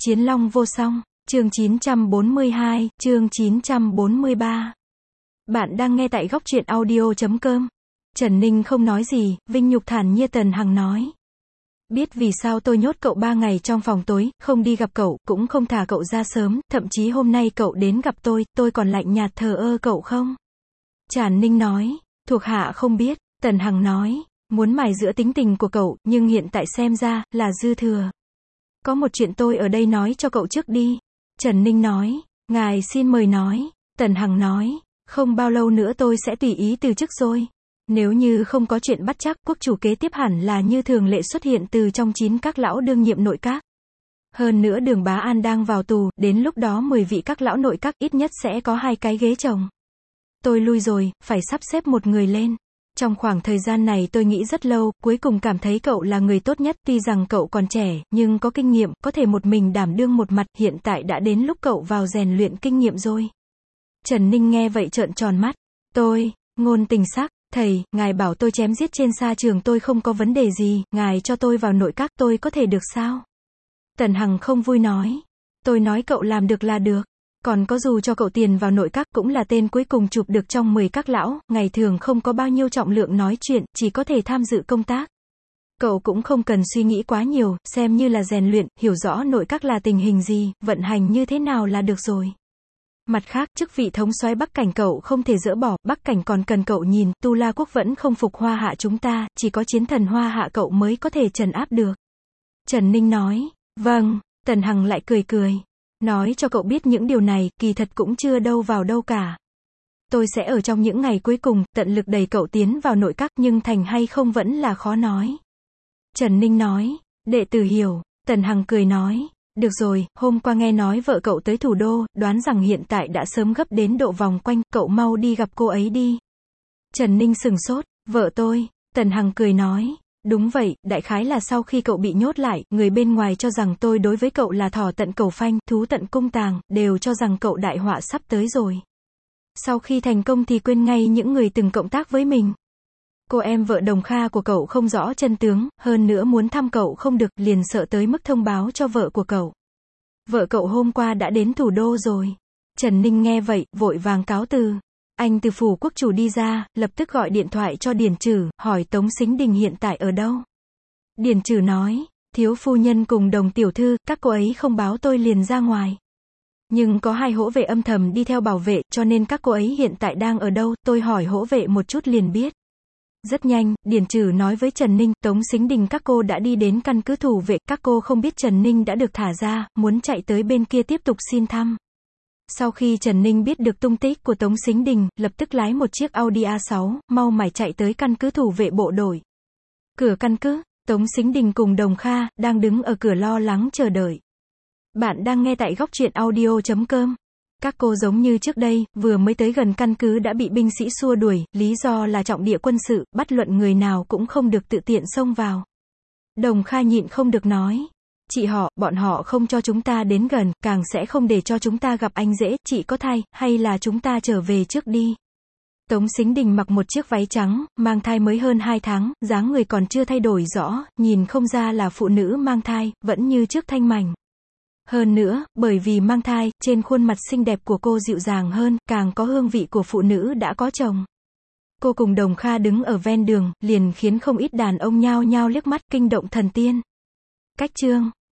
Chiến Long vô song, chương 942, chương 943. Bạn đang nghe tại góc truyện audio.com. Trần Ninh không nói gì, vinh nhục thản nhiên. Tần Hằng nói. Biết vì sao tôi nhốt cậu 3 ngày trong phòng tối, không đi gặp cậu, cũng không thả cậu ra sớm, thậm chí hôm nay cậu đến gặp tôi còn lạnh nhạt thờ ơ cậu không? Trần Ninh nói, thuộc hạ không biết. Tần Hằng nói, muốn mài giũa tính tình của cậu, nhưng hiện tại xem ra, là dư thừa. Có một chuyện tôi ở đây nói cho cậu trước đi. Trần Ninh nói, ngài xin mời nói. Tần Hằng nói, không bao lâu nữa tôi sẽ tùy ý từ chức rồi. Nếu như không có chuyện bắt chắc, quốc chủ kế tiếp hẳn là như thường lệ xuất hiện từ trong 9 các lão đương nhiệm nội các. Hơn nữa Đường Bá An đang vào tù, đến lúc đó 10 vị các lão nội các ít nhất sẽ có 2 cái ghế chồng. Tôi lui rồi, phải sắp xếp một người lên. Trong khoảng thời gian này tôi nghĩ rất lâu, cuối cùng cảm thấy cậu là người tốt nhất, tuy rằng cậu còn trẻ, nhưng có kinh nghiệm, có thể một mình đảm đương một mặt, hiện tại đã đến lúc cậu vào rèn luyện kinh nghiệm rồi. Trần Ninh nghe vậy trợn tròn mắt. Ngôn Tình Sắc, thầy, ngài bảo tôi chém giết trên sa trường tôi không có vấn đề gì, ngài cho tôi vào nội các tôi có thể được sao? Tần Hằng không vui nói. Tôi nói cậu làm được là được. Còn có dù cho cậu tiền vào nội các cũng là tên cuối cùng chụp được trong 10 các lão, ngày thường không có bao nhiêu trọng lượng nói chuyện, chỉ có thể tham dự công tác. Cậu cũng không cần suy nghĩ quá nhiều, xem như là rèn luyện, hiểu rõ nội các là tình hình gì, vận hành như thế nào là được rồi. Mặt khác, chức vị thống soái Bắc Cảnh cậu không thể dỡ bỏ, Bắc Cảnh còn cần cậu nhìn, Tu La Quốc vẫn không phục Hoa Hạ chúng ta, chỉ có chiến thần Hoa Hạ cậu mới có thể trấn áp được. Trần Ninh nói, vâng. Tần Hằng lại cười. Nói cho cậu biết những điều này, kỳ thật cũng chưa đâu vào đâu cả. Tôi sẽ ở trong những ngày cuối cùng, tận lực đẩy cậu tiến vào nội các, nhưng thành hay không vẫn là khó nói. Trần Ninh nói, đệ tử hiểu. Tần Hằng cười nói, được rồi, hôm qua nghe nói vợ cậu tới thủ đô, đoán rằng hiện tại đã sớm gấp đến độ vòng quanh, cậu mau đi gặp cô ấy đi. Trần Ninh sừng sốt, vợ tôi. Tần Hằng cười nói, đúng vậy, đại khái là sau khi cậu bị nhốt lại, người bên ngoài cho rằng tôi đối với cậu là thỏ tận cầu phanh, thú tận cung tàng, đều cho rằng cậu đại họa sắp tới rồi. Sau khi thành công thì quên ngay những người từng cộng tác với mình. Cô em vợ Đồng Kha của cậu không rõ chân tướng, hơn nữa muốn thăm cậu không được, liền sợ tới mức thông báo cho vợ của cậu. Vợ cậu hôm qua đã đến thủ đô rồi. Trần Ninh nghe vậy, vội vàng cáo từ. Anh từ phủ quốc chủ đi ra, lập tức gọi điện thoại cho Điền Trử, hỏi Tống Sính Đình hiện tại ở đâu. Điền Trử nói, thiếu phu nhân cùng Đồng tiểu thư, các cô ấy không báo tôi liền ra ngoài. Nhưng có 2 hỗ vệ âm thầm đi theo bảo vệ, cho nên các cô ấy hiện tại đang ở đâu, tôi hỏi hỗ vệ một chút liền biết. Rất nhanh, Điền Trử nói với Trần Ninh, Tống Sính Đình các cô đã đi đến căn cứ thủ vệ, các cô không biết Trần Ninh đã được thả ra, muốn chạy tới bên kia tiếp tục xin thăm. Sau khi Trần Ninh biết được tung tích của Tống Sính Đình, lập tức lái một chiếc Audi A6, mau mải chạy tới căn cứ thủ vệ bộ đội. Cửa căn cứ, Tống Sính Đình cùng Đồng Kha, đang đứng ở cửa lo lắng chờ đợi. Bạn đang nghe tại góc truyện audio.com. Các cô giống như trước đây, vừa mới tới gần căn cứ đã bị binh sĩ xua đuổi, lý do là trọng địa quân sự, bất luận người nào cũng không được tự tiện xông vào. Đồng Kha nhịn không được nói. Chị họ, bọn họ không cho chúng ta đến gần, càng sẽ không để cho chúng ta gặp anh dễ, chị có thai, hay là chúng ta trở về trước đi. Tống Sính Đình mặc một chiếc váy trắng, mang thai mới hơn 2 tháng, dáng người còn chưa thay đổi rõ, nhìn không ra là phụ nữ mang thai, vẫn như trước thanh mảnh. Hơn nữa, bởi vì mang thai, trên khuôn mặt xinh đẹp của cô dịu dàng hơn, càng có hương vị của phụ nữ đã có chồng. Cô cùng Đồng Kha đứng ở ven đường, liền khiến không ít đàn ông nhao nhao liếc mắt, kinh động thần tiên. Cách chương